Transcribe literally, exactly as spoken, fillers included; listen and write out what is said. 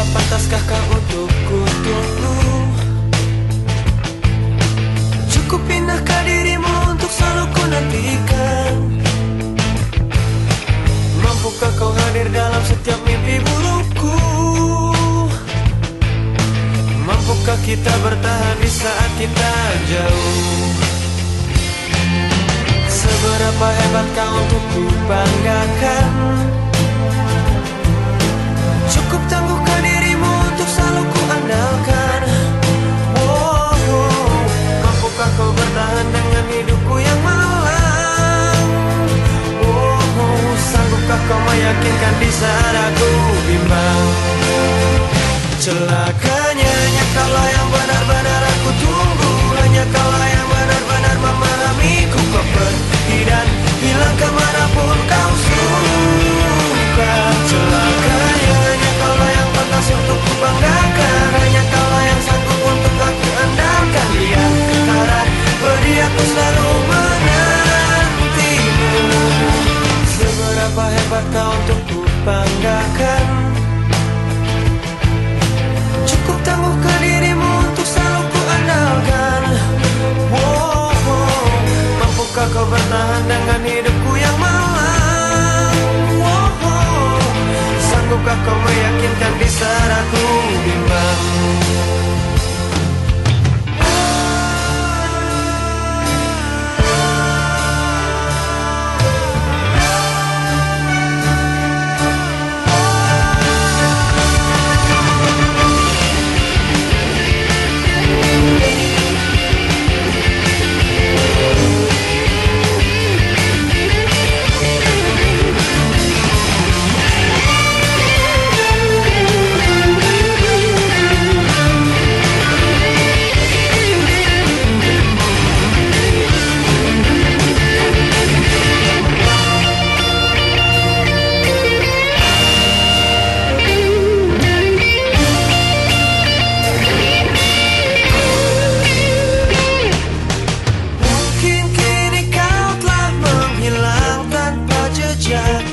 pantaskah kau untukku tunggu? Cukup pindahkah dirimu untuk selalu ku nantikan? Mampukah kau hadir dalam setiap mimpi burukku? Mampukah kita bertahan di saat kita jauh? Seberapa hebat kau untuk ku banggakan? Cukup tangguhkah dirimu untuk selalu ku andalkan? Oh, oh. Mampukah kau bertahan dengan hidupku yang malang? Oh, oh. Sanggupkah kau meyakinkan di saat aku bimbang? Celakanya hanya kaulah yang benar-benar aku tunggu. Hanya kaulah yang benar-benar memahamiku. Kau pergi dan hilang kemanapun kau suka. Celakanya hanya kaulah yang pantas untuk ku banggakan. Hanya kaulah yang sanggup untuk aku andalkan. Di antara pedih aku selalu menantimu. Seberapa hebat kau untuk ku banggakan? Cukup tangguhkah dirimu untuk selalu ku andalkan? Wow, wow. Mampukah kau bertahan dengan hidupku yang malang? Wow, wow. Sanggupkah kau meyakinkan di saat aku bimbang? Mungkin kini kau telah menghilang tanpa jejak.